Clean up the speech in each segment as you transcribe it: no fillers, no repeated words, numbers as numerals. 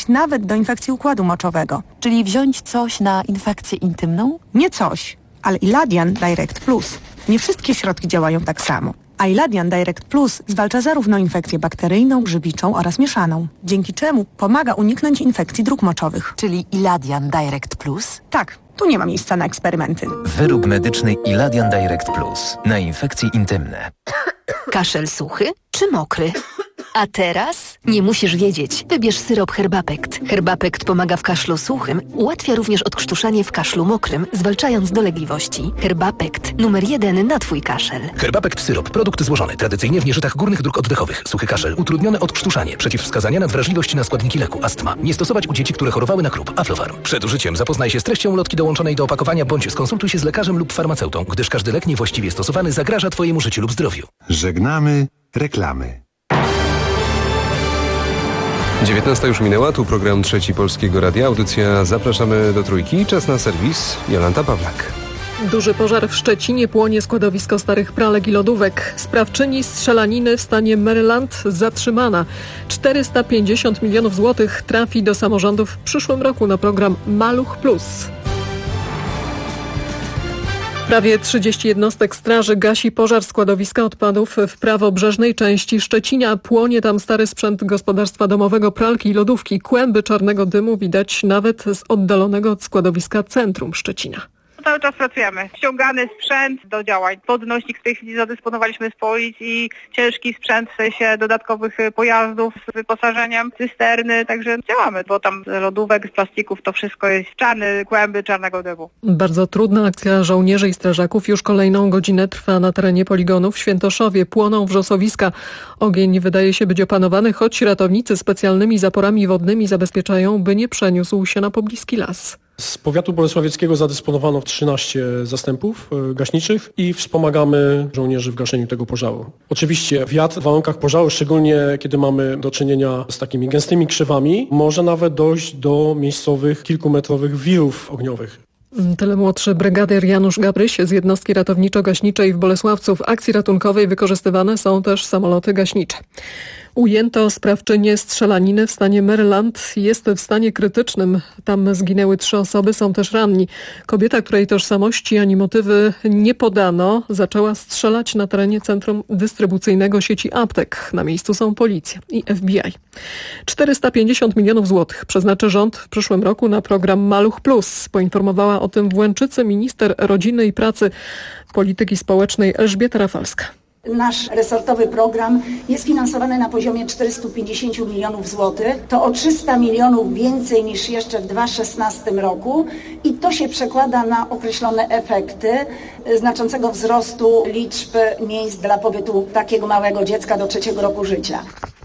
nawet do infekcji układu moczowego. Czyli wziąć coś na infekcję intymną? Nie coś, ale Iladian Direct Plus. Nie wszystkie środki działają tak samo. A Iladian Direct Plus zwalcza zarówno infekcję bakteryjną, grzybiczą oraz mieszaną, dzięki czemu pomaga uniknąć infekcji dróg moczowych. Czyli Iladian Direct Plus? Tak, tu nie ma miejsca na eksperymenty. Wyrób medyczny Iladian Direct Plus na infekcje intymne. Kaszel suchy czy mokry? A teraz nie musisz wiedzieć. Wybierz syrop Herbapekt. Herbapekt pomaga w kaszlu suchym, ułatwia również odkrztuszanie w kaszlu mokrym, zwalczając dolegliwości. Herbapekt, numer 1 na Twój kaszel. Herbapekt syrop. Produkt złożony tradycyjnie w nieżytach górnych dróg oddechowych. Suchy kaszel. Utrudnione odkrztuszanie. Przeciwwskazania na wrażliwość na składniki leku. Astma. Nie stosować u dzieci, które chorowały na chrób. Aflofarm. Przed użyciem zapoznaj się z treścią ulotki dołączonej do opakowania bądź skonsultuj się z lekarzem lub farmaceutą, gdyż każdy lek niewłaściwie stosowany zagraża Twojemu życiu lub zdrowiu. Żegnamy reklamy. 19 już minęła, tu program Trzeci Polskiego Radia, audycja Zapraszamy do Trójki, czas na serwis, Jolanta Pawlak. Duży pożar w Szczecinie, płonie składowisko starych pralek i lodówek. Sprawczyni strzelaniny w stanie Maryland zatrzymana. 450 milionów złotych trafi do samorządów w przyszłym roku na program Maluch Plus. Prawie 30 jednostek straży gasi pożar składowiska odpadów w prawobrzeżnej części Szczecina. Płonie tam stary sprzęt gospodarstwa domowego, pralki i lodówki. Kłęby czarnego dymu widać nawet z oddalonego od składowiska centrum Szczecina. Cały czas pracujemy. Ściągany sprzęt do działań. Podnośnik w tej chwili zadysponowaliśmy z policji, ciężki sprzęt w sensie dodatkowych pojazdów z wyposażeniem, cysterny, także działamy, bo tam lodówek z plastików to wszystko jest czarny, kłęby czarnego dymu. Bardzo trudna akcja żołnierzy i strażaków już kolejną godzinę trwa na terenie poligonu w Świętoszowie. Płoną wrzosowiska. Ogień wydaje się być opanowany, choć ratownicy specjalnymi zaporami wodnymi zabezpieczają, by nie przeniósł się na pobliski las. Z powiatu bolesławieckiego zadysponowano 13 zastępów gaśniczych i wspomagamy żołnierzy w gaszeniu tego pożaru. Oczywiście wiatr w warunkach pożaru, szczególnie kiedy mamy do czynienia z takimi gęstymi krzewami, może nawet dojść do miejscowych kilkumetrowych wirów ogniowych. Tyle młodszy brygader Janusz Gabryś z jednostki ratowniczo-gaśniczej w Bolesławcu. W akcji ratunkowej wykorzystywane są też samoloty gaśnicze. Ujęto sprawczynię strzelaniny w stanie Maryland. Jest w stanie krytycznym. Tam zginęły 3 osoby, są też ranni. Kobieta, której tożsamości ani motywy nie podano, zaczęła strzelać na terenie centrum dystrybucyjnego sieci aptek. Na miejscu są policja i FBI. 450 milionów złotych przeznaczy rząd w przyszłym roku na program Maluch Plus. Poinformowała o tym w Łęczycy minister rodziny i pracy, polityki społecznej Elżbieta Rafalska. Nasz resortowy program jest finansowany na poziomie 450 milionów złotych. To o 300 milionów więcej niż jeszcze w 2016 roku i to się przekłada na określone efekty znaczącego wzrostu liczby miejsc dla pobytu takiego małego dziecka do 3 roku życia.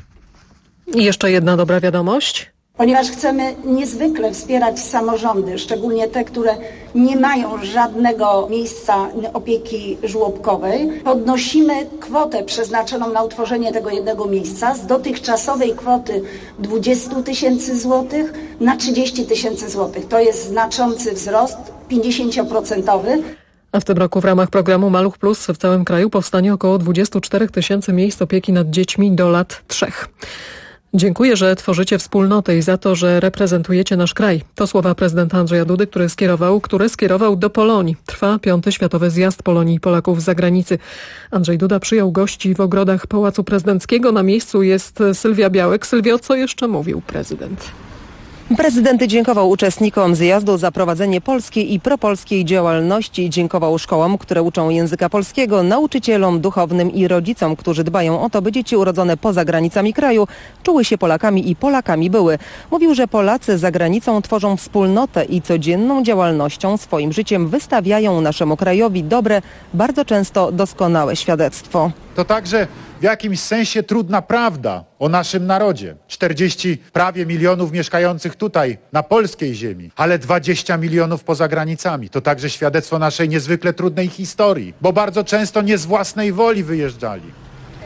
I jeszcze jedna dobra wiadomość. Ponieważ chcemy niezwykle wspierać samorządy, szczególnie te, które nie mają żadnego miejsca opieki żłobkowej, podnosimy kwotę przeznaczoną na utworzenie tego jednego miejsca z dotychczasowej kwoty 20 000 złotych na 30 000 złotych. To jest znaczący wzrost, 50%. A w tym roku w ramach programu Maluch Plus w całym kraju powstanie około 24 000 miejsc opieki nad dziećmi do lat 3. Dziękuję, że tworzycie wspólnotę i za to, że reprezentujecie nasz kraj. To słowa prezydenta Andrzeja Dudy, które skierował do Polonii. Trwa 5. Światowy Zjazd Polonii i Polaków z zagranicy. Andrzej Duda przyjął gości w ogrodach Pałacu Prezydenckiego. Na miejscu jest Sylwia Białek. Sylwio, co jeszcze mówił prezydent? Prezydent dziękował uczestnikom zjazdu za prowadzenie polskiej i propolskiej działalności. Dziękował szkołom, które uczą języka polskiego, nauczycielom, duchownym i rodzicom, którzy dbają o to, by dzieci urodzone poza granicami kraju czuły się Polakami i Polakami były. Mówił, że Polacy za granicą tworzą wspólnotę i codzienną działalnością, swoim życiem wystawiają naszemu krajowi dobre, bardzo często doskonałe świadectwo. To także w jakimś sensie trudna prawda o naszym narodzie. 40 prawie milionów mieszkających tutaj, na polskiej ziemi, ale 20 milionów poza granicami. To także świadectwo naszej niezwykle trudnej historii, bo bardzo często nie z własnej woli wyjeżdżali.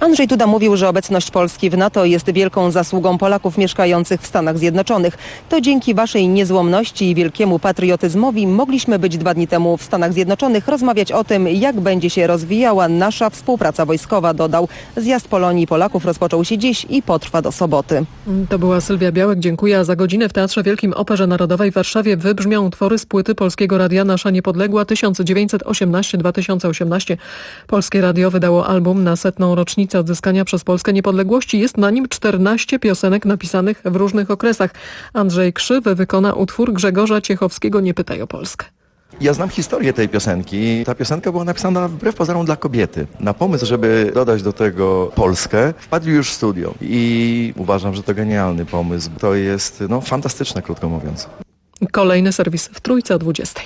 Andrzej Duda mówił, że obecność Polski w NATO jest wielką zasługą Polaków mieszkających w Stanach Zjednoczonych. To dzięki waszej niezłomności i wielkiemu patriotyzmowi mogliśmy być 2 dni temu w Stanach Zjednoczonych, rozmawiać o tym, jak będzie się rozwijała nasza współpraca wojskowa, dodał. Zjazd Polonii i Polaków rozpoczął się dziś i potrwa do soboty. To była Sylwia Białek, dziękuję. A za godzinę w Teatrze Wielkim Operze Narodowej w Warszawie wybrzmią utwory z płyty Polskiego Radia Nasza Niepodległa 1918-2018. Polskie Radio wydało album na 100. rocznicę odzyskania przez Polskę niepodległości. Jest na nim 14 piosenek napisanych w różnych okresach. Andrzej Krzyw wykona utwór Grzegorza Ciechowskiego Nie pytaj o Polskę. Ja znam historię tej piosenki. Ta piosenka była napisana wbrew pozorom dla kobiety. Na pomysł, żeby dodać do tego Polskę, wpadli już w studio. I uważam, że to genialny pomysł. To jest fantastyczne, krótko mówiąc. Kolejny serwis w Trójce o 20:00.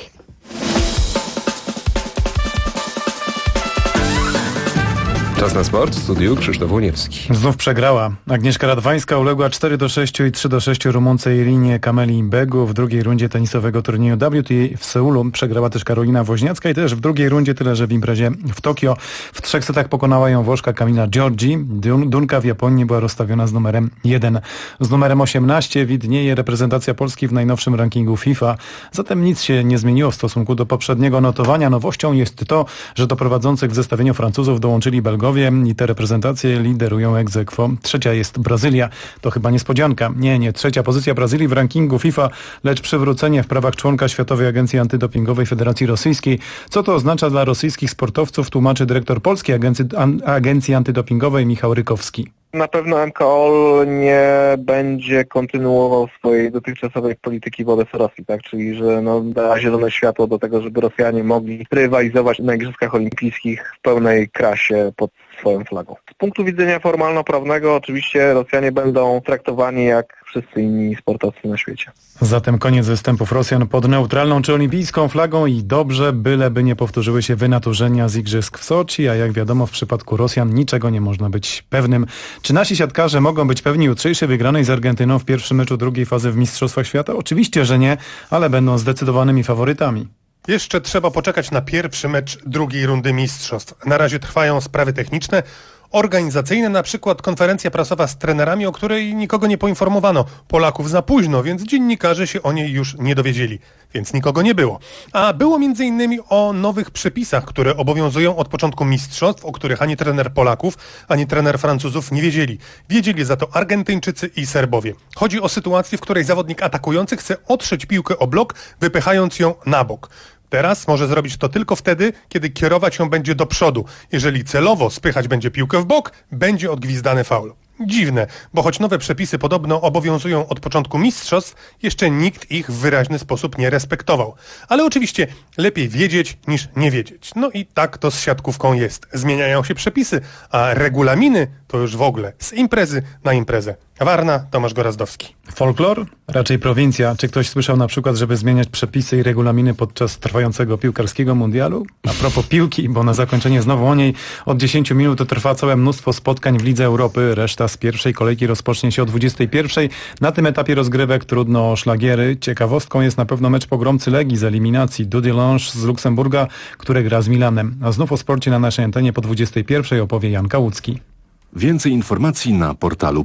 Czas na sport. W studiu Krzysztof Łoniewski. Znów przegrała. Agnieszka Radwańska uległa 4-6 i 3-6 Rumunce Irinie Kameli Begu w drugiej rundzie tenisowego turnieju WTA w Seulu. Przegrała też Karolina Woźniacka i też w drugiej rundzie, tyle że w imprezie w Tokio. W 3 setach pokonała ją Włoszka Kamila Giorgi. Dunka w Japonii była rozstawiona z numerem 1. Z numerem 18 widnieje reprezentacja Polski w najnowszym rankingu FIFA. Zatem nic się nie zmieniło w stosunku do poprzedniego notowania. Nowością jest to, że do prowadzących w zestawieniu Francuzów dołączyli Belgowie i te reprezentacje liderują ex aequo. Trzecia jest Brazylia. To chyba niespodzianka. Nie. Trzecia pozycja Brazylii w rankingu FIFA, lecz przywrócenie w prawach członka Światowej Agencji Antydopingowej Federacji Rosyjskiej. Co to oznacza dla rosyjskich sportowców, tłumaczy dyrektor Polskiej Agencji Antydopingowej Michał Rykowski. Na pewno MKOL nie będzie kontynuował swojej dotychczasowej polityki wobec Rosji, tak? Czyli że da zielone światło do tego, żeby Rosjanie mogli rywalizować na Igrzyskach Olimpijskich w pełnej krasie pod swoją flagą. Z punktu widzenia formalno-prawnego oczywiście Rosjanie będą traktowani jak wszyscy inni sportowcy na świecie. Zatem koniec występów Rosjan pod neutralną czy olimpijską flagą i dobrze, byleby nie powtórzyły się wynaturzenia z igrzysk w Soczi, a jak wiadomo w przypadku Rosjan niczego nie można być pewnym. Czy nasi siatkarze mogą być pewni jutrzejszej wygranej z Argentyną w pierwszym meczu drugiej fazy w Mistrzostwach Świata? Oczywiście, że nie, ale będą zdecydowanymi faworytami. Jeszcze trzeba poczekać na pierwszy mecz drugiej rundy mistrzostw. Na razie trwają sprawy techniczne, organizacyjne, na przykład konferencja prasowa z trenerami, o której nikogo nie poinformowano. Polaków za późno, więc dziennikarze się o niej już nie dowiedzieli, więc nikogo nie było. A było m.in. o nowych przepisach, które obowiązują od początku mistrzostw, o których ani trener Polaków, ani trener Francuzów nie wiedzieli. Wiedzieli za to Argentyńczycy i Serbowie. Chodzi o sytuację, w której zawodnik atakujący chce otrzeć piłkę o blok, wypychając ją na bok. Teraz może zrobić to tylko wtedy, kiedy kierować ją będzie do przodu. Jeżeli celowo spychać będzie piłkę w bok, będzie odgwizdany faul. Dziwne, bo choć nowe przepisy podobno obowiązują od początku mistrzostw, jeszcze nikt ich w wyraźny sposób nie respektował. Ale oczywiście lepiej wiedzieć niż nie wiedzieć. No i tak to z siatkówką jest. Zmieniają się przepisy, a regulaminy to już w ogóle z imprezy na imprezę. Warna, Tomasz Gorazdowski. Folklor? Raczej prowincja. Czy ktoś słyszał na przykład, żeby zmieniać przepisy i regulaminy podczas trwającego piłkarskiego mundialu? A propos piłki, bo na zakończenie znowu o niej od 10 minut to trwa całe mnóstwo spotkań w Lidze Europy. Reszta z pierwszej kolejki rozpocznie się o 21:00. Na tym etapie rozgrywek trudno o szlagiery. Ciekawostką jest na pewno mecz pogromcy Legii z eliminacji Dudelange z Luksemburga, który gra z Milanem. A znów o sporcie na naszej antenie po 21:00 opowie Jan Kałucki. Więcej informacji na portalu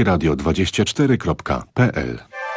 polskieradio24.pl.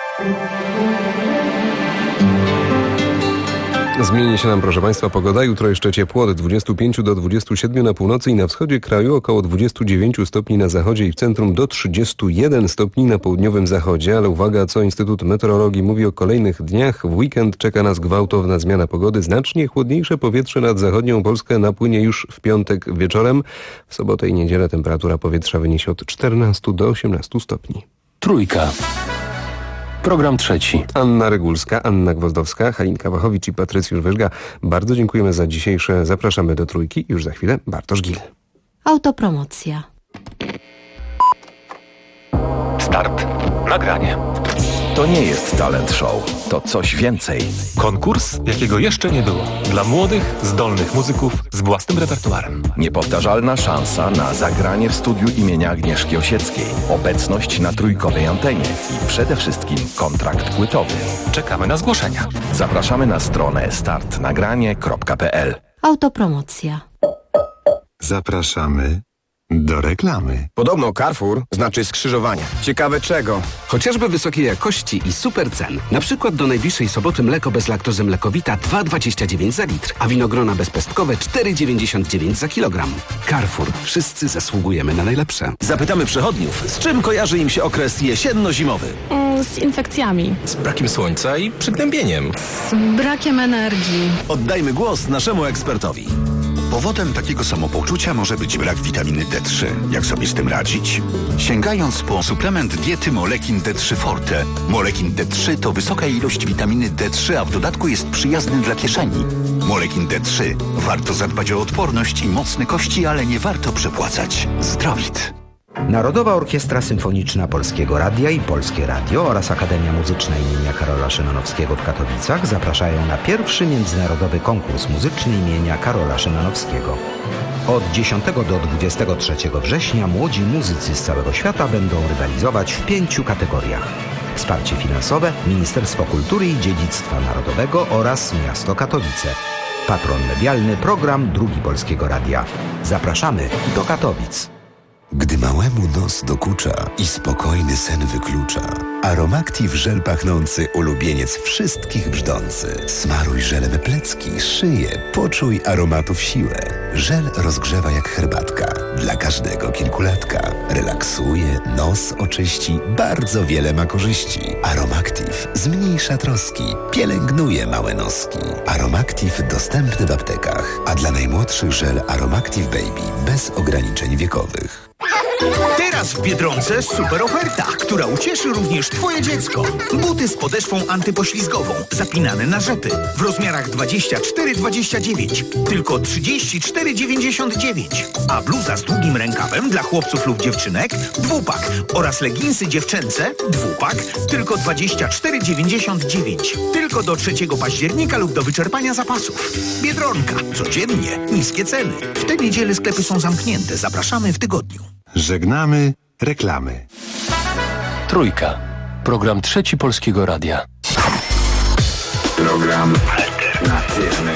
Zmieni się nam, proszę Państwa, pogoda. Jutro jeszcze ciepło od 25 do 27 na północy i na wschodzie kraju, około 29 stopni na zachodzie i w centrum, do 31 stopni na południowym zachodzie. Ale uwaga, co Instytut Meteorologii mówi o kolejnych dniach. W weekend czeka nas gwałtowna zmiana pogody. Znacznie chłodniejsze powietrze nad zachodnią Polskę napłynie już w piątek wieczorem. W sobotę i niedzielę temperatura powietrza wyniesie od 14 do 18 stopni. Trójka. Program trzeci. Anna Regulska, Anna Gwozdowska, Halinka Wachowicz i Patrycjusz Wyżga. Bardzo dziękujemy za dzisiejsze. Zapraszamy do Trójki. Już za chwilę Bartosz Gil. Autopromocja. Start. Nagranie. To nie jest talent show, to coś więcej. Konkurs, jakiego jeszcze nie było. Dla młodych, zdolnych muzyków z własnym repertuarem. Niepowtarzalna szansa na zagranie w studiu imienia Agnieszki Osieckiej. Obecność na trójkowej antenie i przede wszystkim kontrakt płytowy. Czekamy na zgłoszenia. Zapraszamy na stronę startnagranie.pl. Autopromocja. Zapraszamy do reklamy. Podobno Carrefour znaczy skrzyżowanie. Ciekawe czego? Chociażby wysokiej jakości i super cen. Na przykład do najbliższej soboty mleko bez laktozy Mlekowita 2,29 za litr, a winogrona bezpestkowe 4,99 za kilogram. Carrefour. Wszyscy zasługujemy na najlepsze. Zapytamy przechodniów, z czym kojarzy im się okres jesienno-zimowy? Z infekcjami. Z brakiem słońca i przygnębieniem. Z brakiem energii. Oddajmy głos naszemu ekspertowi. Powodem takiego samopoczucia może być brak witaminy D3. Jak sobie z tym radzić? Sięgając po suplement diety Molekin D3 Forte. Molekin D3 to wysoka ilość witaminy D3, a w dodatku jest przyjazny dla kieszeni. Molekin D3. Warto zadbać o odporność i mocne kości, ale nie warto przepłacać. Zdrowit. Narodowa Orkiestra Symfoniczna Polskiego Radia i Polskie Radio oraz Akademia Muzyczna imienia Karola Szymanowskiego w Katowicach zapraszają na pierwszy międzynarodowy konkurs muzyczny imienia Karola Szymanowskiego. Od 10 do 23 września młodzi muzycy z całego świata będą rywalizować w 5 kategoriach. Wsparcie finansowe Ministerstwo Kultury i Dziedzictwa Narodowego oraz Miasto Katowice. Patron medialny program Drugi Polskiego Radia. Zapraszamy do Katowic. Gdy małemu nos dokucza i spokojny sen wyklucza, Aromactive żel pachnący ulubieniec wszystkich brzdący. Smaruj żelem plecki, szyję, poczuj aromatów siłę. Żel rozgrzewa jak herbatka, dla każdego kilkulatka. Relaksuje, nos oczyści, bardzo wiele ma korzyści. Aromactive zmniejsza troski, pielęgnuje małe noski. Aromactive dostępny w aptekach, a dla najmłodszych żel Aromactive Baby bez ograniczeń wiekowych. Teraz w Biedronce super oferta, która ucieszy również Twoje dziecko. Buty z podeszwą antypoślizgową, zapinane na rzepy, w rozmiarach 24-29, tylko 34,99. A bluza z długim rękawem dla chłopców lub dziewczynek, 2-pak oraz leginsy dziewczęce, 2-pak, tylko 24,99. Tylko do 3 października lub do wyczerpania zapasów. Biedronka. Codziennie niskie ceny. W tę niedzielę sklepy są zamknięte. Zapraszamy w tygodniu. Żegnamy reklamy. Trójka. Program Trzeci Polskiego Radia. Program alternatywny.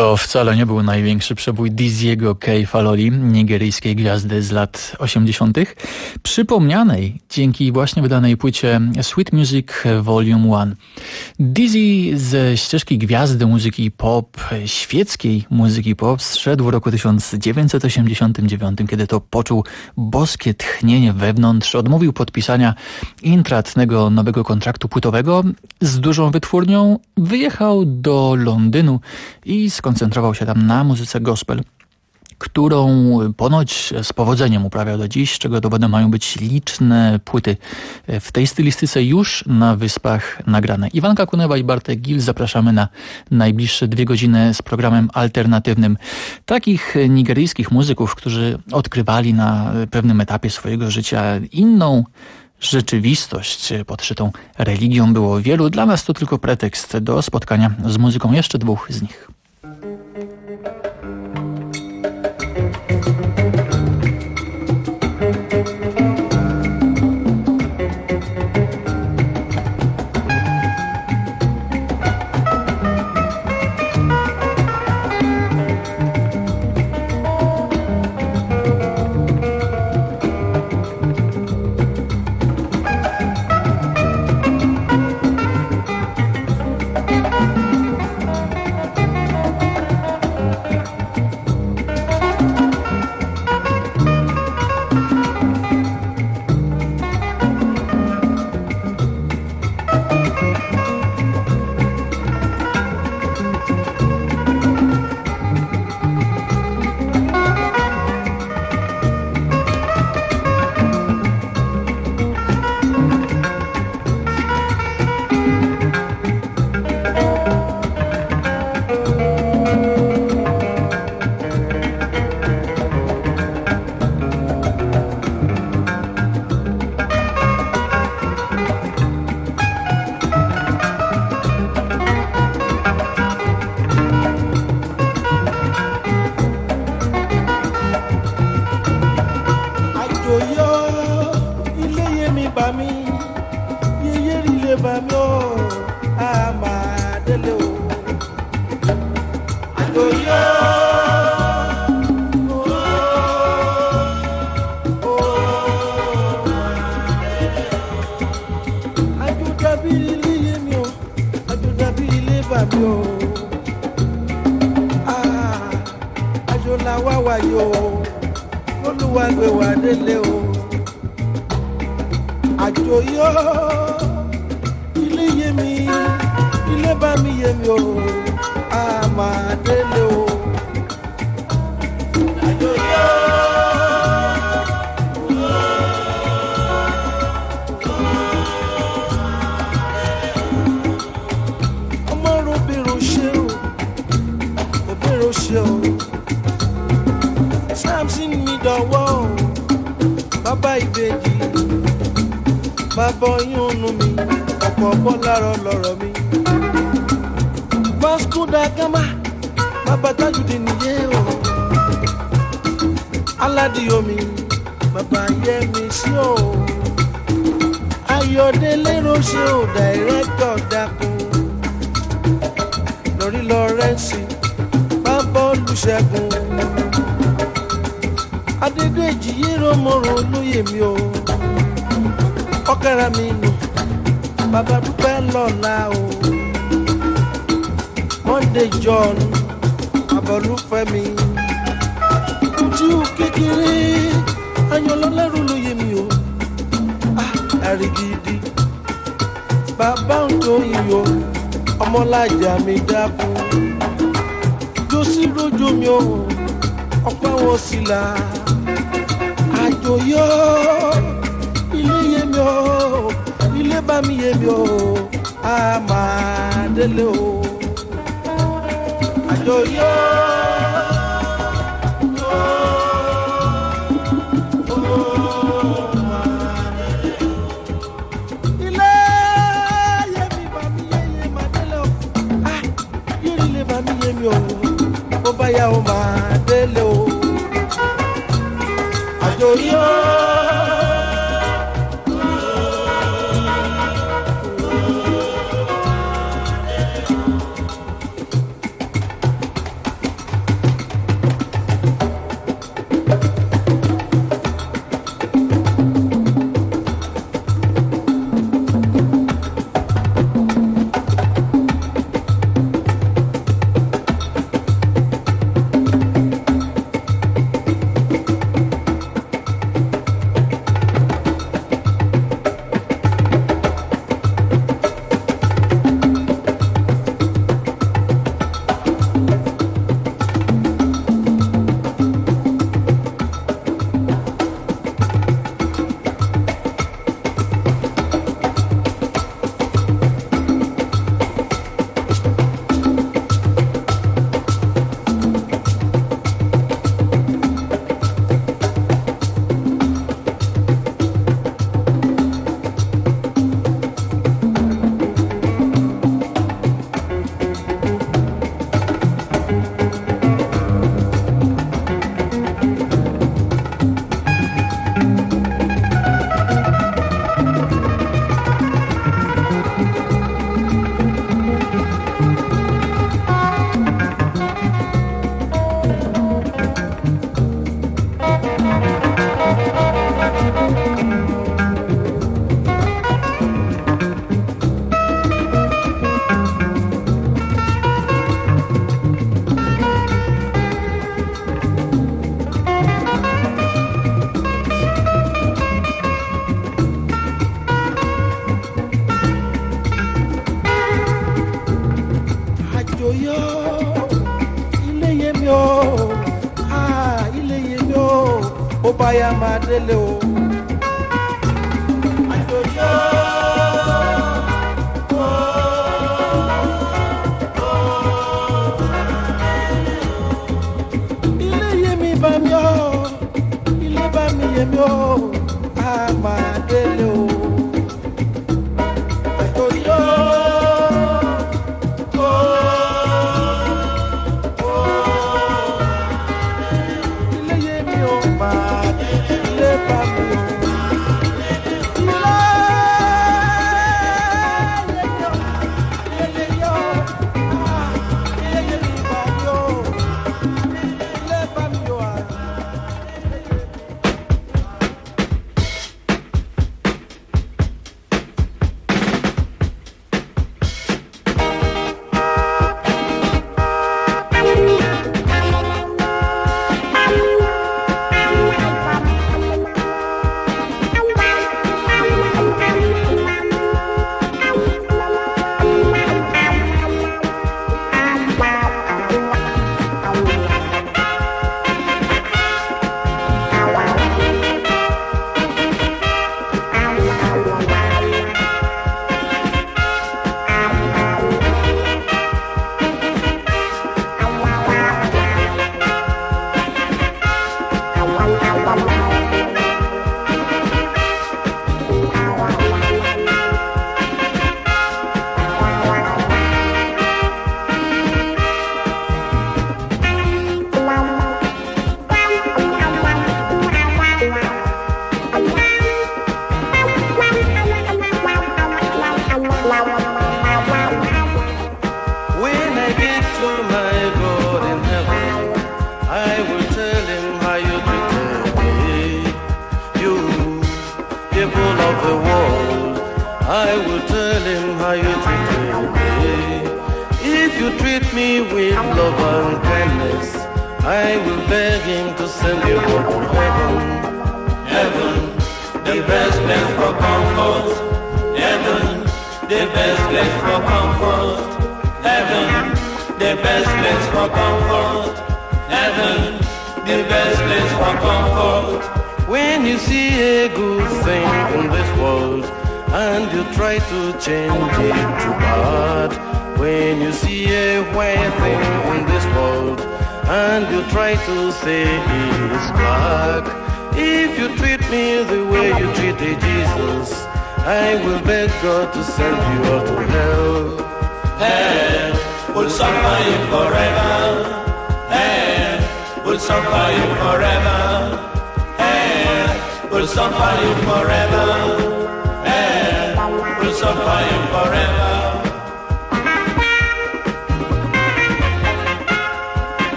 To wcale nie był największy przebój Dizzy'ego K. Faloli, nigeryjskiej gwiazdy z lat 80., przypomnianej dzięki właśnie wydanej płycie Sweet Music Volume 1. Dizzy ze ścieżki gwiazdy muzyki pop, świeckiej muzyki pop, zszedł w roku 1989, kiedy to poczuł boskie tchnienie wewnątrz, odmówił podpisania intratnego nowego kontraktu płytowego z dużą wytwórnią, wyjechał do Londynu i skoncentrował się tam na muzyce gospel, którą ponoć z powodzeniem uprawia do dziś, czego dowodem mają być liczne płyty w tej stylistyce już na Wyspach nagrane. Iwanka Kunewa i Bartek Gil, zapraszamy na najbliższe 2 godziny z programem alternatywnym. Takich nigeryjskich muzyków, którzy odkrywali na pewnym etapie swojego życia inną rzeczywistość podszytą religią, było wielu. Dla nas to tylko pretekst do spotkania z muzyką jeszcze 2 z nich.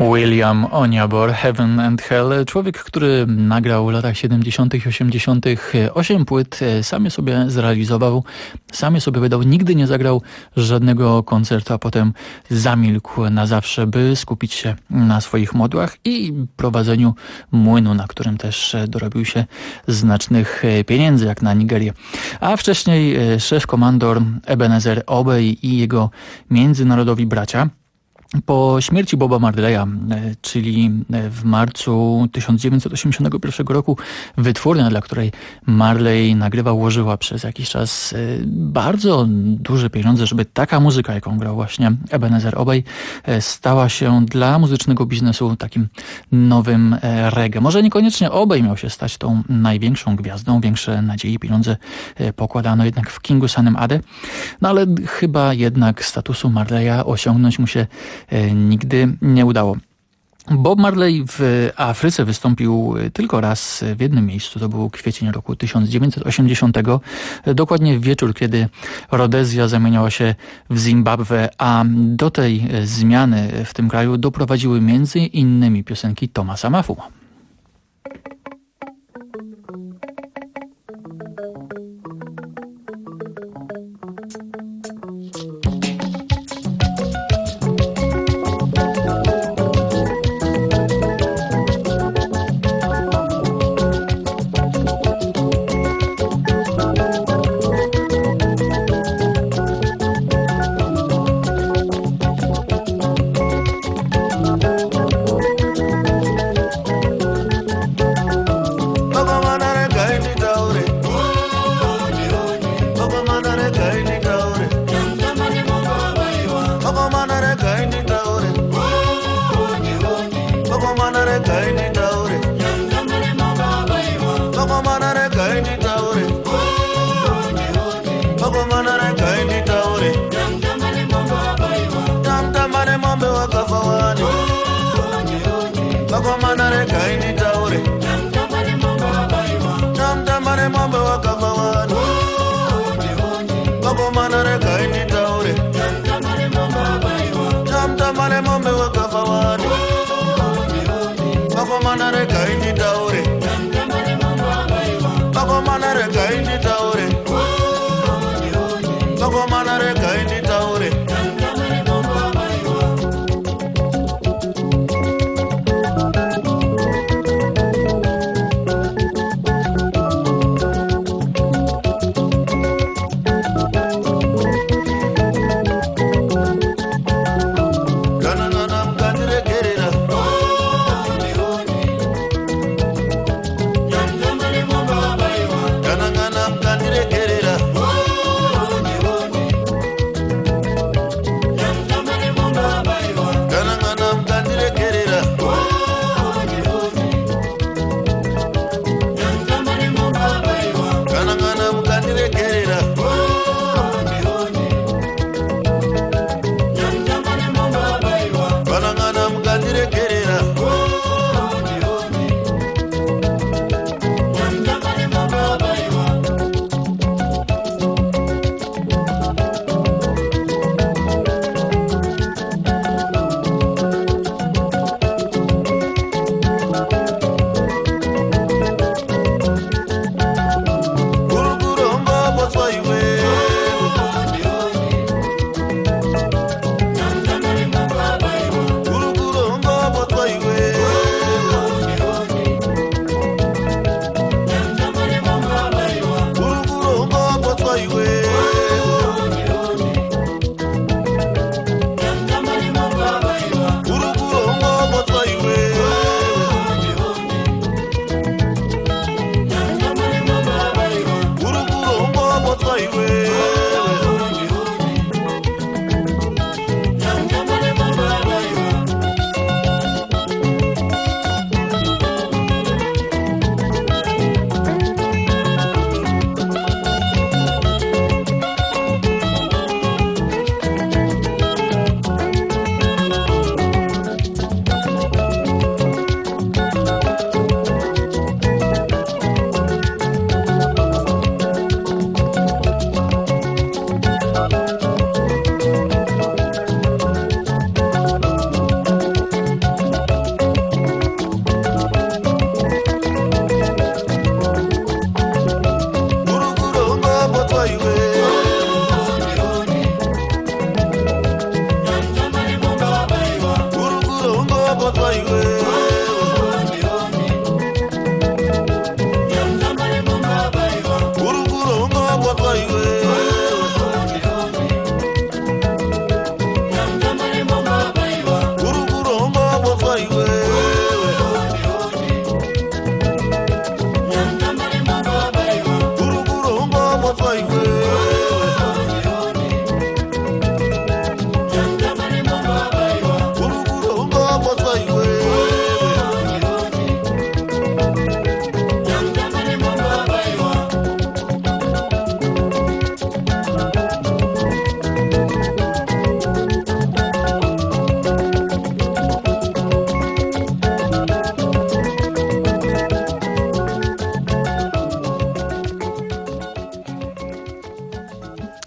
William Oniabor, Heaven and Hell. Człowiek, który nagrał w latach 70. i 80. 8 płyt, sam je sobie zrealizował, sam je sobie wydał, nigdy nie zagrał żadnego koncertu, a potem zamilkł na zawsze, by skupić się na swoich modłach i prowadzeniu młynu, na którym też dorobił się znacznych pieniędzy, jak na Nigerię. A wcześniej szef-komandor Ebenezer Obey i jego międzynarodowi bracia. Po śmierci Boba Marleya, czyli w marcu 1981 roku, wytwórnia, dla której Marley nagrywał, ułożyła przez jakiś czas bardzo duże pieniądze, żeby taka muzyka, jaką grał właśnie Ebenezer Obey, stała się dla muzycznego biznesu takim nowym reggae. Może niekoniecznie Obey miał się stać tą największą gwiazdą, większe nadzieje, pieniądze pokładano jednak w Kingu Sanem Ade, no ale chyba jednak statusu Marleya osiągnąć mu się nigdy nie udało. Bob Marley w Afryce wystąpił tylko raz w jednym miejscu, to był kwiecień roku 1980, dokładnie w wieczór, kiedy Rhodezja zamieniała się w Zimbabwe, a do tej zmiany w tym kraju doprowadziły między innymi piosenki Thomasa Mafu.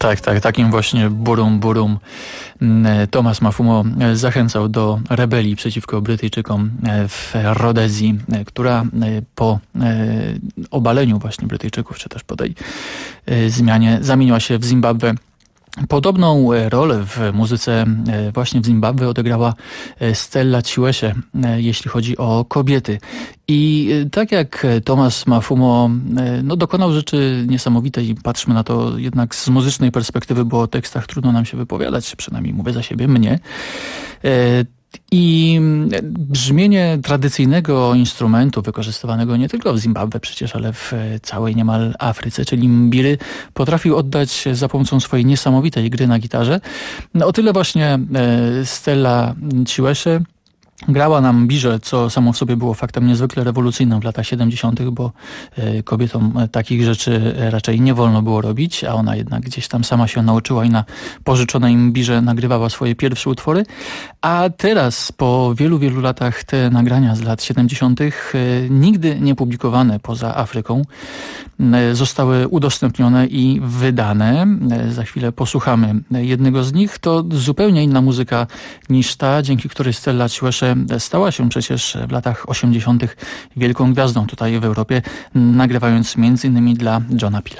Tak, takim właśnie burum Thomas Mafumo zachęcał do rebelii przeciwko Brytyjczykom w Rodezji, która po obaleniu właśnie Brytyjczyków, czy też po tej zmianie zamieniła się w Zimbabwe. Podobną rolę w muzyce właśnie w Zimbabwe odegrała Stella Chiweshe, jeśli chodzi o kobiety. I tak jak Thomas Mafumo dokonał rzeczy niesamowitej i patrzmy na to jednak z muzycznej perspektywy, bo o tekstach trudno nam się wypowiadać, przynajmniej mówię za siebie, mnie. I brzmienie tradycyjnego instrumentu wykorzystywanego nie tylko w Zimbabwe przecież, ale w całej niemal Afryce, czyli mbiry, potrafił oddać za pomocą swojej niesamowitej gry na gitarze. O tyle właśnie Stella Chiweshe grała na mbirze, co samo w sobie było faktem niezwykle rewolucyjnym w latach 70., bo kobietom takich rzeczy raczej nie wolno było robić, a ona jednak gdzieś tam sama się nauczyła i na pożyczonej mbirze nagrywała swoje pierwsze utwory. A teraz, po wielu latach, te nagrania z lat 70., nigdy nie publikowane poza Afryką, zostały udostępnione i wydane. Za chwilę posłuchamy jednego z nich. To zupełnie inna muzyka niż ta, dzięki której Stella Chiweshe stała się przecież w latach 80. wielką gwiazdą tutaj w Europie, nagrywając m.in. dla Johna Pilla.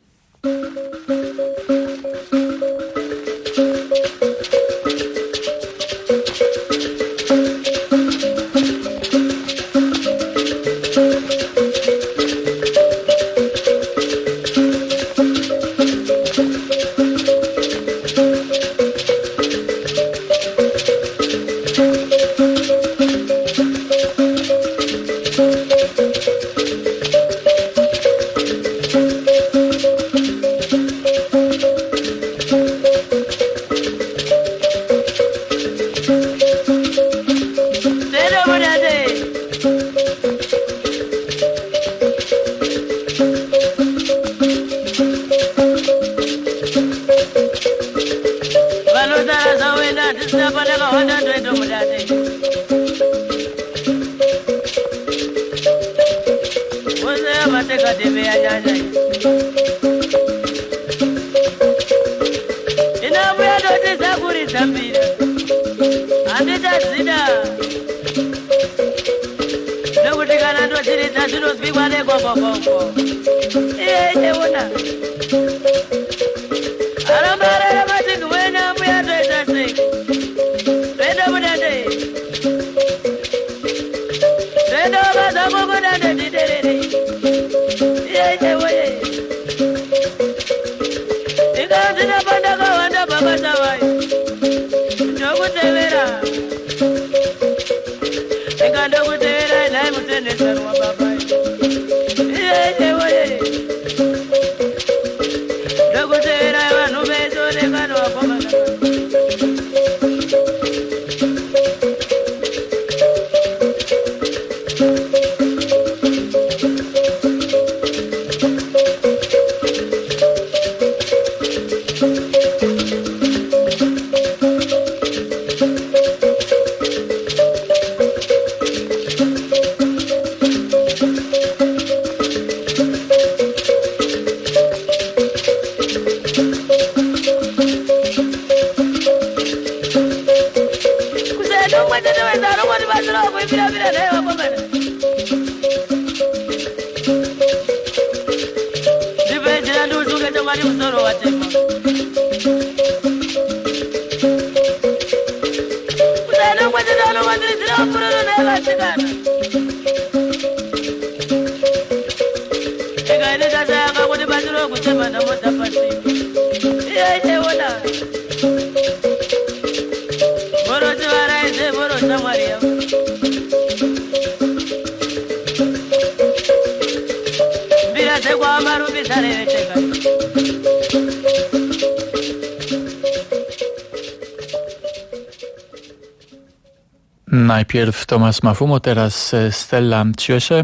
Najpierw Thomas Mafumo, teraz Stella Chiweshe.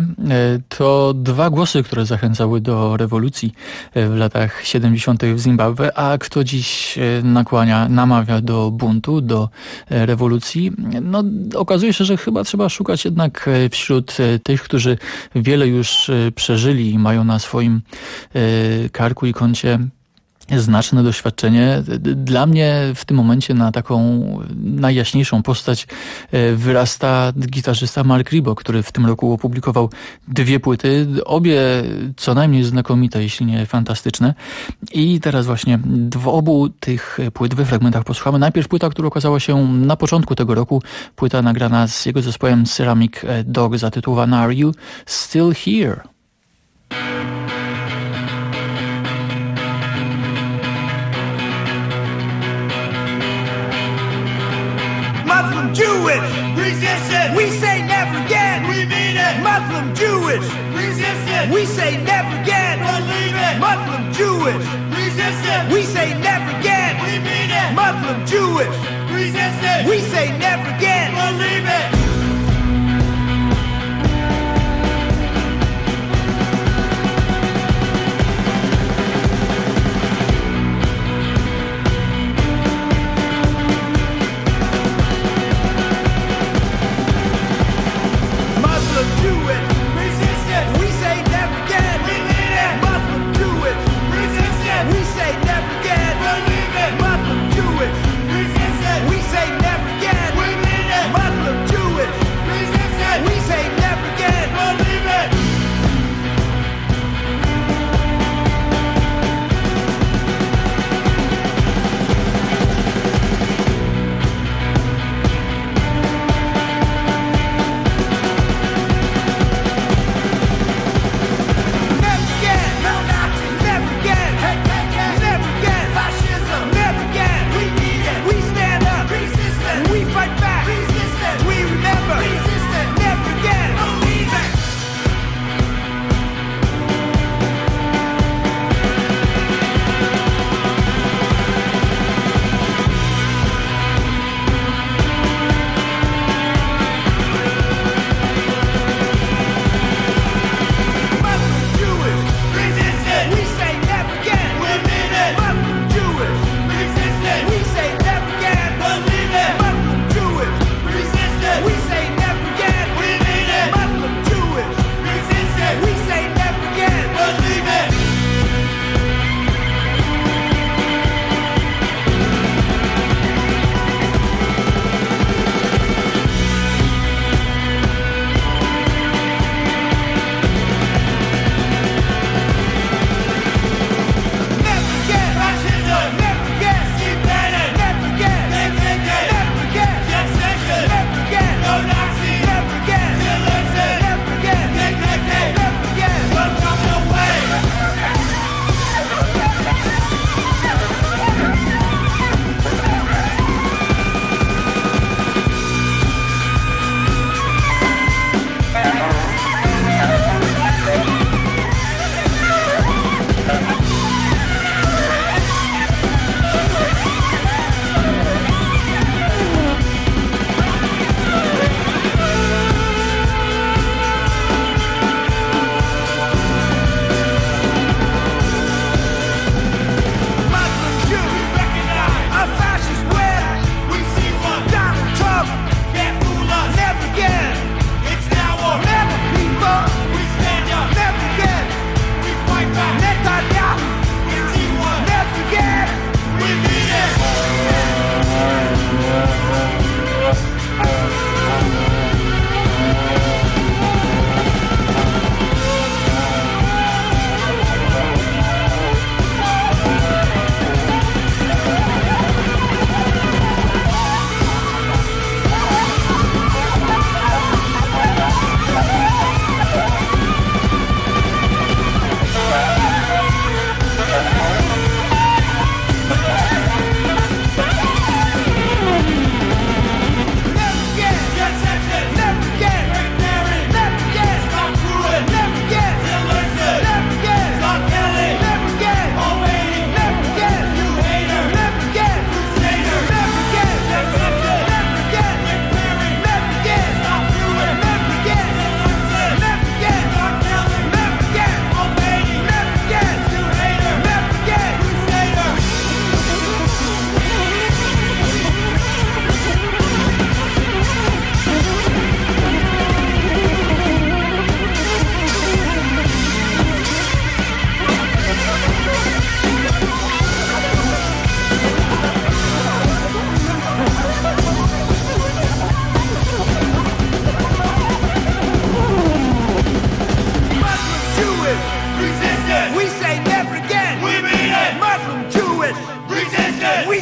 To dwa głosy, które zachęcały do rewolucji w latach 70. w Zimbabwe, a kto dziś namawia do buntu, do rewolucji? Okazuje się, że chyba trzeba szukać jednak wśród tych, którzy wiele już przeżyli i mają na swoim karku i koncie znaczne doświadczenie. Dla mnie w tym momencie na taką najjaśniejszą postać wyrasta gitarzysta Mark Ribot, który w tym roku opublikował 2 płyty, obie co najmniej znakomite, jeśli nie fantastyczne. I teraz właśnie w obu tych płyt we fragmentach posłuchamy. Najpierw płyta, która okazała się na początku tego roku, płyta nagrana z jego zespołem Ceramic Dog, zatytułowana Are You Still Here? Muslim, Jewish, resistance. We say never again. We mean it. Muslim, Jewish, resistance. We say never again. Believe it. Muslim, Jewish, resistance. We say never again. We mean it. Muslim, Jewish, resistance. We say never again. Believe it. We say never again. We mean it. Muslim, Jewish.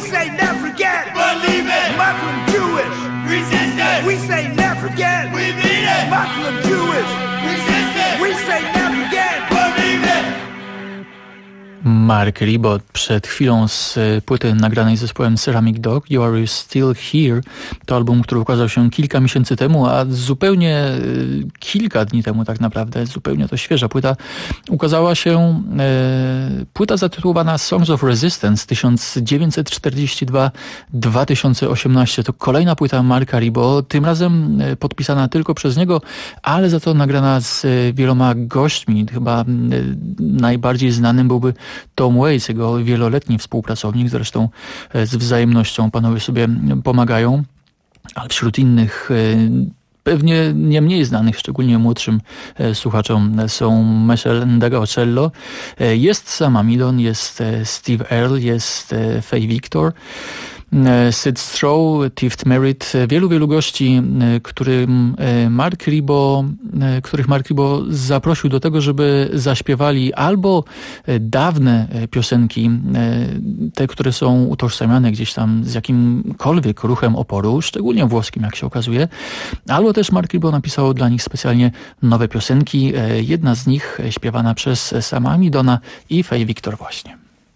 say never again. Believe it. Muslim, Jewish. Resistance. We say never again. We mean it. Muslim, Jewish. Resistance. We say never again. Believe it. Mark Ribot przed chwilą z płyty nagranej zespołem Ceramic Dog, You Are Still Here. To album, który ukazał się kilka miesięcy temu, a zupełnie kilka dni temu tak naprawdę, zupełnie to świeża płyta, ukazała się płyta zatytułowana Songs of Resistance 1942-2018. To kolejna płyta Marka Ribot, tym razem podpisana tylko przez niego, ale za to nagrana z wieloma gośćmi. Chyba najbardziej znanym byłby Tom Waits, jego wieloletni współpracownik, zresztą z wzajemnością panowie sobie pomagają, ale wśród innych pewnie nie mniej znanych, szczególnie młodszym słuchaczom, są Meshel Ndegeocello, jest Sam Amidon, jest Steve Earle, jest Faye Victor, Sid Stroh, Tift Merritt, wielu gości, których Mark Ribot zaprosił do tego, żeby zaśpiewali albo dawne piosenki, te, które są utożsamiane gdzieś tam z jakimkolwiek ruchem oporu, szczególnie włoskim, jak się okazuje, albo też Mark Ribot napisał dla nich specjalnie nowe piosenki. Jedna z nich śpiewana przez Sama Amidona i Faye Victor właśnie.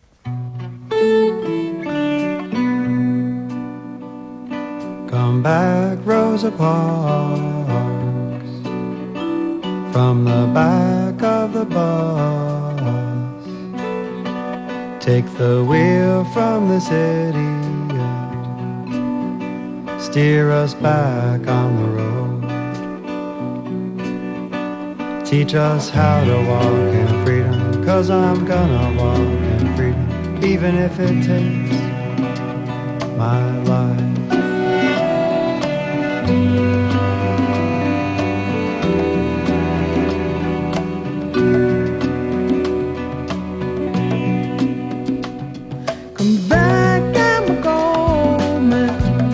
Come back, Rosa Parks, from the back of the bus. Take the wheel from the city, steer us back on the road. Teach us how to walk in freedom, 'cause I'm gonna walk in freedom, even if it takes my life. Come back and we're going.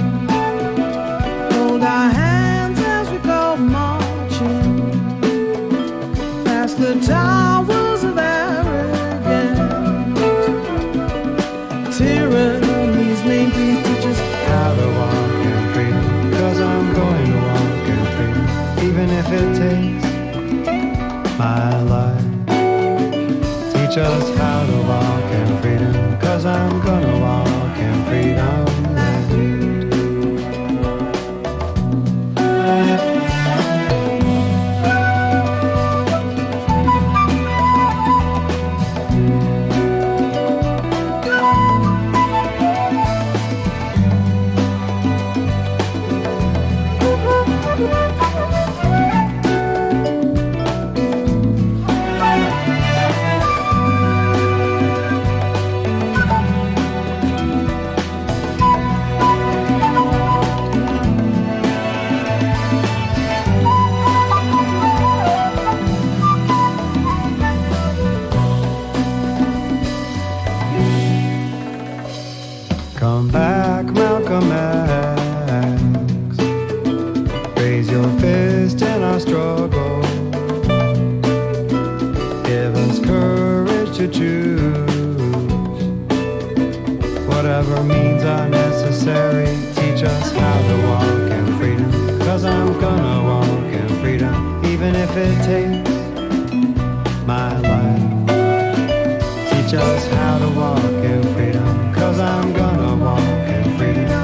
Hold our hands as we go marching past the towers of arrogance. Tyranny's name, please teach us how to walk in freedom, 'cause I'm going to walk in freedom, even if it takes my life. Teach us how to walk in freedom, 'cause I'm gonna walk in freedom. Come back, Malcolm X. Raise your fist in our struggle. Give us courage to choose. Whatever means are necessary. Teach us how to walk in freedom, 'cause I'm gonna walk in freedom, even if it takes my life. Teach us how to walk in freedom, 'cause I'm gonna walk in freedom.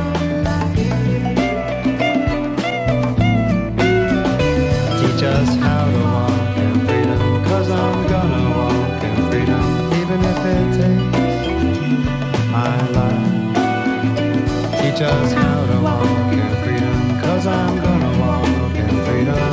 Teach us how to walk in freedom, 'cause I'm gonna walk in freedom, even if it takes my life. Teach us how to walk in freedom, 'cause I'm gonna walk in freedom.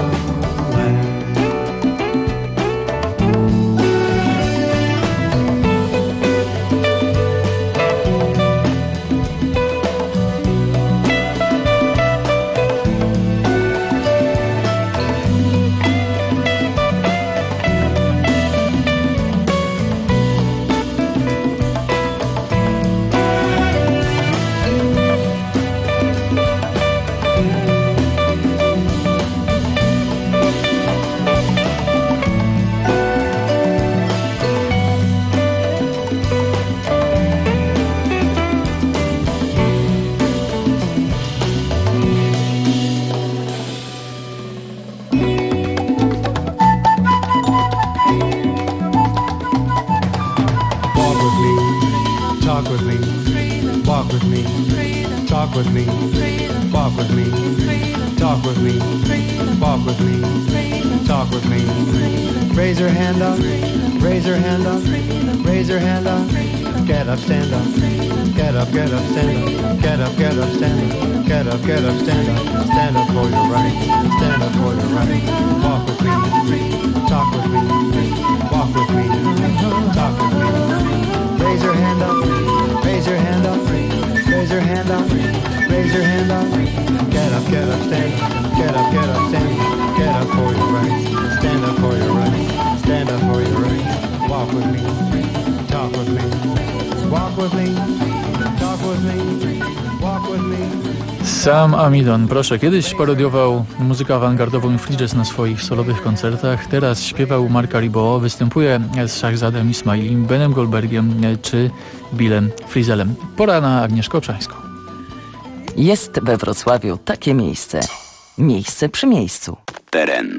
me, talk with me, walk with me, talk with me, walk with me, talk with me, walk with me, talk with me. Raise your hand up, raise your hand up, raise your hand up. Get up, stand up, get up, get up, stand up, get up, get up, stand up, get up, get up, stand up, stand up for your right, stand up for your right. Walk with me, talk with me, walk with me, talk with me. Raise your hand up, raise your hand up, raise your hand up, raise your hand up. Get up, stand up, get up, stand up, get up for your right, stand up for your right, stand up for your right. Walk with me, talk with me. Walk with me, talk with me, walk with me. Sam Amidon, proszę, kiedyś parodiował muzykę awangardową i free jazz na swoich solowych koncertach, teraz śpiewał Marka Ribot, występuje z Shahzadem Ismailim, Benem Goldbergiem czy Billem Frisellem. Pora na Agnieszkę Obszańską. Jest we Wrocławiu takie miejsce. Miejsce przy miejscu. Teren.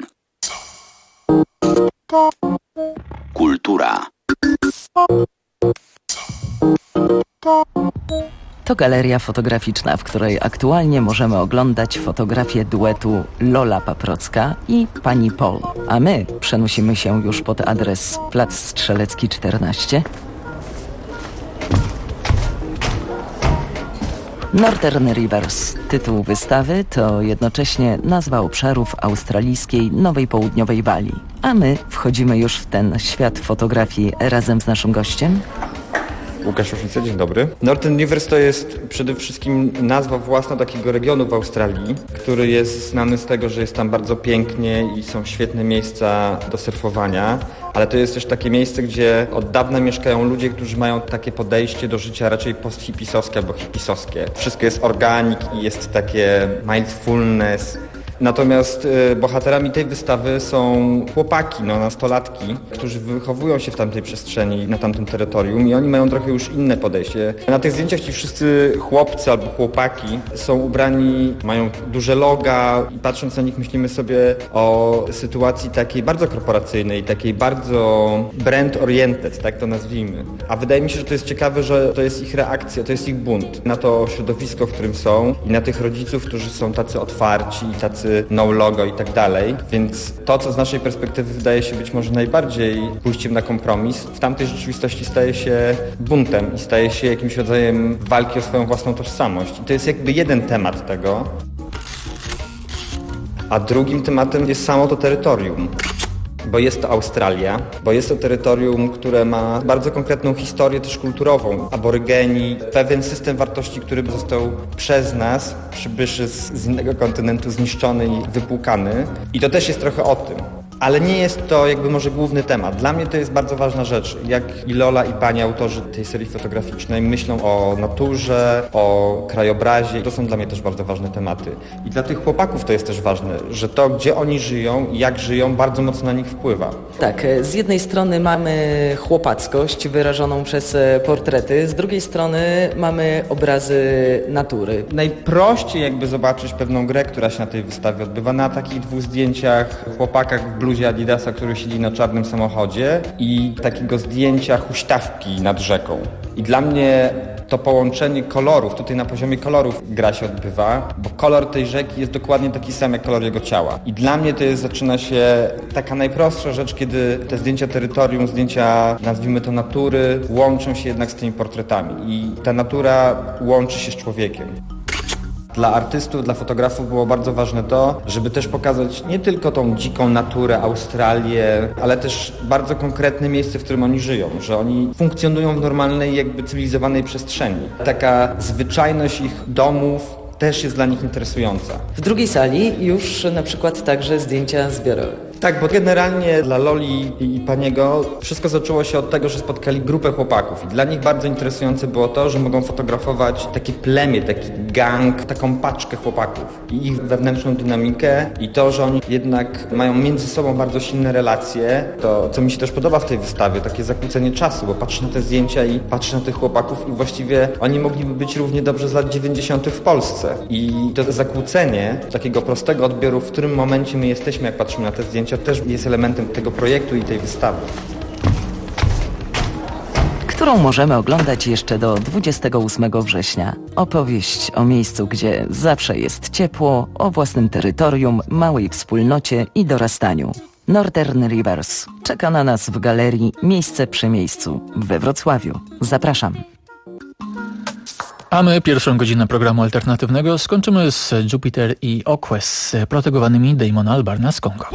Kultura. To galeria fotograficzna, w której aktualnie możemy oglądać fotografię duetu Lola Paprocka i Pani Paul. A my przenosimy się już pod adres Plac Strzelecki 14. Northern Rivers. Tytuł wystawy to jednocześnie nazwa obszarów australijskiej Nowej Południowej Walii. A my wchodzimy już w ten świat fotografii razem z naszym gościem. Łukasz Oszyca, dzień dobry. Northern Rivers to jest przede wszystkim nazwa własna takiego regionu w Australii, który jest znany z tego, że jest tam bardzo pięknie i są świetne miejsca do surfowania, ale to jest też takie miejsce, gdzie od dawna mieszkają ludzie, którzy mają takie podejście do życia raczej post-hipisowskie albo hipisowskie. Wszystko jest organik i jest takie mindfulness. Natomiast bohaterami tej wystawy są chłopaki, nastolatki, którzy wychowują się w tamtej przestrzeni, na tamtym terytorium i oni mają trochę już inne podejście. Na tych zdjęciach ci wszyscy chłopcy albo chłopaki są ubrani, mają duże loga i patrząc na nich myślimy sobie o sytuacji takiej bardzo korporacyjnej, takiej bardzo brand oriented, tak to nazwijmy. A wydaje mi się, że to jest ciekawe, że to jest ich reakcja, to jest ich bunt na to środowisko, w którym są i na tych rodziców, którzy są tacy otwarci i tacy no logo i tak dalej, więc to, co z naszej perspektywy wydaje się być może najbardziej pójściem na kompromis, w tamtej rzeczywistości staje się buntem i staje się jakimś rodzajem walki o swoją własną tożsamość. I to jest jakby jeden temat tego, a drugim tematem jest samo to terytorium. Bo jest to Australia, bo jest to terytorium, które ma bardzo konkretną historię też kulturową. Aborygeni, pewien system wartości, który został przez nas, przybyszy z innego kontynentu, zniszczony i wypłukany. I to też jest trochę o tym. Ale nie jest to jakby może główny temat. Dla mnie to jest bardzo ważna rzecz. Jak i Lola, i pani autorzy tej serii fotograficznej myślą o naturze, o krajobrazie. To są dla mnie też bardzo ważne tematy. I dla tych chłopaków to jest też ważne, że to, gdzie oni żyją i jak żyją, bardzo mocno na nich wpływa. Tak, z jednej strony mamy chłopackość wyrażoną przez portrety, z drugiej strony mamy obrazy natury. Najprościej jakby zobaczyć pewną grę, która się na tej wystawie odbywa na takich dwóch zdjęciach chłopakach w bluzie Adidasa, który siedzi na czarnym samochodzie i takiego zdjęcia huśtawki nad rzeką. I dla mnie to połączenie kolorów, tutaj na poziomie kolorów gra się odbywa, bo kolor tej rzeki jest dokładnie taki sam jak kolor jego ciała. I dla mnie to jest, zaczyna się taka najprostsza rzecz, kiedy te zdjęcia terytorium, zdjęcia, nazwijmy to natury, łączą się jednak z tymi portretami. I ta natura łączy się z człowiekiem. Dla artystów, dla fotografów było bardzo ważne to, żeby też pokazać nie tylko tą dziką naturę, Australię, ale też bardzo konkretne miejsce, w którym oni żyją, że oni funkcjonują w normalnej, jakby cywilizowanej przestrzeni. Taka zwyczajność ich domów też jest dla nich interesująca. W drugiej sali już na przykład także zdjęcia zbiorowe. Tak, bo generalnie dla Loli i Paniego wszystko zaczęło się od tego, że spotkali grupę chłopaków i dla nich bardzo interesujące było to, że mogą fotografować takie plemię, taki gang, taką paczkę chłopaków i ich wewnętrzną dynamikę i to, że oni jednak mają między sobą bardzo silne relacje, to co mi się też podoba w tej wystawie, takie zakłócenie czasu, bo patrzę na te zdjęcia i patrzę na tych chłopaków i właściwie oni mogliby być równie dobrze z lat 90. w Polsce i to zakłócenie takiego prostego odbioru, w którym momencie my jesteśmy, jak patrzymy na te zdjęcia, też jest elementem tego projektu i tej wystawy. którą możemy oglądać jeszcze do 28 września. Opowieść o miejscu, gdzie zawsze jest ciepło, o własnym terytorium, małej wspólnocie i dorastaniu. Northern Rivers czeka na nas w galerii Miejsce przy miejscu we Wrocławiu. Zapraszam. A my pierwszą godzinę programu alternatywnego skończymy z Jupiter i Oquest protegowanymi Damon Albarn z Kongo.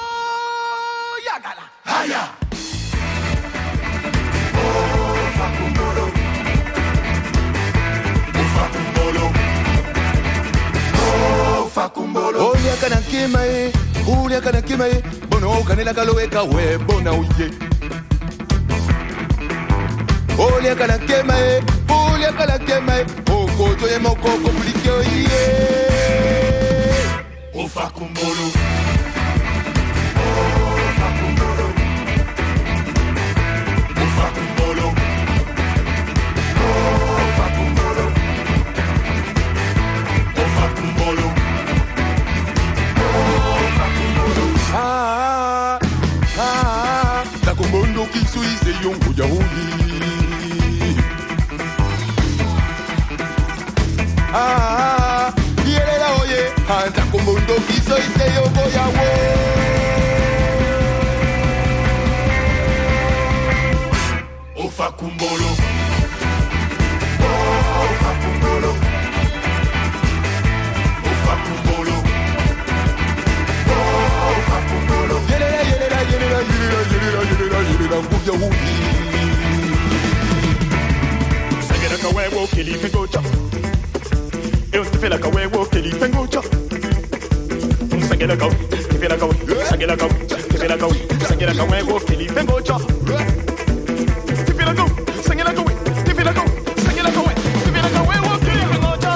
Olia kana kemae, olia kana kemae, bono kanela kaloweka we bona uye. Olia kana kemae, oko joye moko komplike oye. Ofa kumbolo. Ofa kumbolo. Ofa kumbolo. Ofa kumbolo. Ofa kumbolo. Takumbondo kisuize yongo ya huli. Yelela oye, takumbondo kisuize yongo ya wo. Ofa kumbolo. Ofa kumbolo. Ofa kumbolo. Ofa kumbolo. Yelela nguya huli. Sagera kawewo kili pengocha. Eu te fela kawewo kili pengocha. Sagera kaw, te fela kaw, sagera kaw, te fela kaw, sagera kawewo kili pengocha. Te fela kaw, sagera kaw, te fela kaw, sagera kaw, te fela kawewo kili pengocha.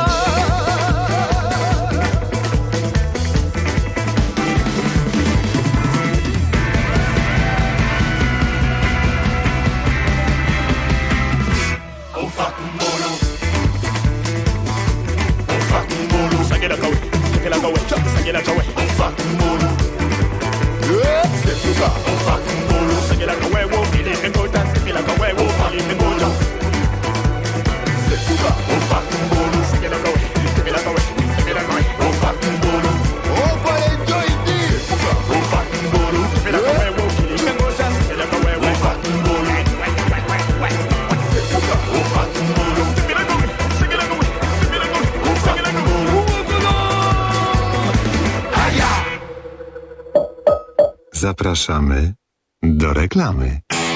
Zapraszamy do reklamy.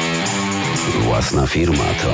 Własna firma to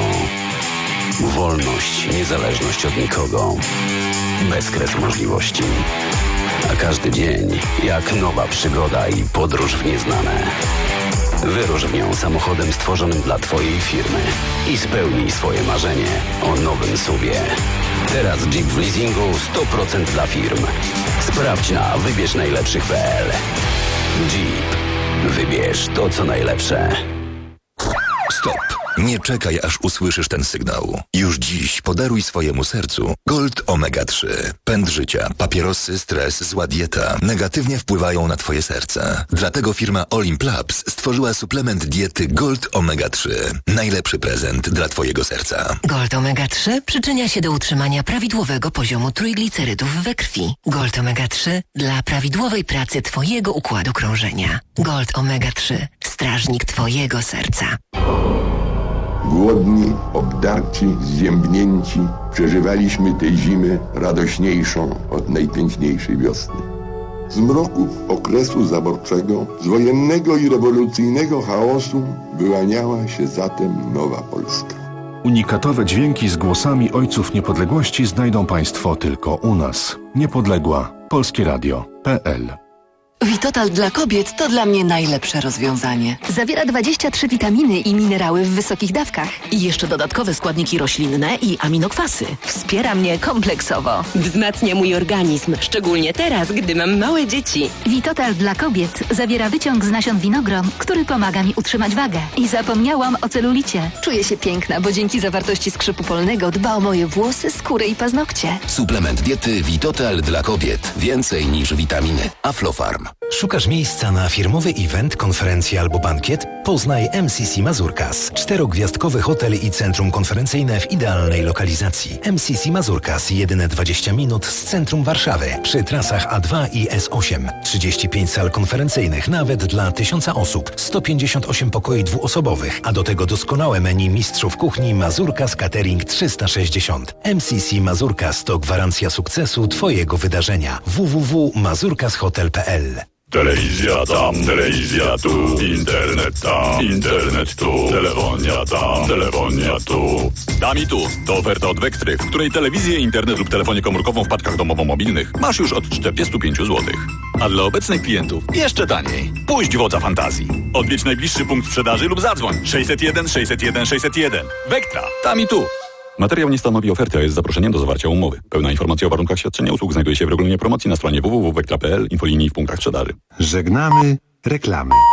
wolność, niezależność od nikogo, bezkres możliwości. A każdy dzień jak nowa przygoda i podróż w nieznane. Wyrusz w nią samochodem stworzonym dla Twojej firmy i spełnij swoje marzenie o nowym SUV-ie. Teraz Jeep w leasingu 100% dla firm. Sprawdź na wybierznajlepszych.pl. Jeep. Wybierz to, co najlepsze. Stop! Nie czekaj, aż usłyszysz ten sygnał. Już dziś podaruj swojemu sercu Gold Omega 3. Pęd życia, papierosy, stres, zła dieta negatywnie wpływają na twoje serce. Dlatego firma Olimp Labs stworzyła suplement diety Gold Omega 3. Najlepszy prezent dla twojego serca. Gold Omega 3 przyczynia się do utrzymania prawidłowego poziomu trójglicerydów we krwi. Gold Omega 3 dla prawidłowej pracy twojego układu krążenia. Gold Omega 3. Strażnik twojego serca. Głodni, obdarci, zziębnięci, przeżywaliśmy tej zimy radośniejszą od najpiękniejszej wiosny. Z mroków okresu zaborczego, z wojennego i rewolucyjnego chaosu wyłaniała się zatem nowa Polska. Unikatowe dźwięki z głosami ojców niepodległości znajdą Państwo tylko u nas. Niepodległa. Polskie Radio.pl. Vitotal dla kobiet to dla mnie najlepsze rozwiązanie. Zawiera 23 witaminy i minerały w wysokich dawkach. I jeszcze dodatkowe składniki roślinne i aminokwasy. Wspiera mnie kompleksowo. Wzmacnia mój organizm, szczególnie teraz, gdy mam małe dzieci. Vitotal dla kobiet zawiera wyciąg z nasion winogron, który pomaga mi utrzymać wagę. I zapomniałam o celulicie. Czuję się piękna, bo dzięki zawartości skrzypu polnego dba o moje włosy, skórę i paznokcie. Suplement diety Vitotal dla kobiet. Więcej niż witaminy. Aflofarm. Szukasz miejsca na firmowy event, konferencję albo bankiet? Poznaj MCC Mazurkas. 4-gwiazdkowy hotel i centrum konferencyjne w idealnej lokalizacji. MCC Mazurkas, jedyne 20 minut z centrum Warszawy, przy trasach A2 i S8. 35 sal konferencyjnych, nawet dla 1000 osób. 158 pokoi dwuosobowych, a do tego doskonałe menu mistrzów kuchni Mazurkas Catering 360. MCC Mazurkas to gwarancja sukcesu Twojego wydarzenia. www.mazurkashotel.pl. Telewizja tam, telewizja tu, internet tam, internet tu, telefonia tam, telefonia tu. Tam i tu. To oferta od Vectry, w której telewizję, internet lub telefonię komórkową w paczkach domowo-mobilnych masz już od 45 zł. A dla obecnych klientów jeszcze taniej. Puść wodza fantazji. Odwiedź najbliższy punkt sprzedaży lub zadzwoń 601 601 601. Vectra. Tam i tu. Materiał nie stanowi oferty, a jest zaproszeniem do zawarcia umowy. Pełna informacja o warunkach świadczenia usług znajduje się w regulaminie promocji na stronie www.vectra.pl, infolinii w punktach sprzedaży. Żegnamy reklamy.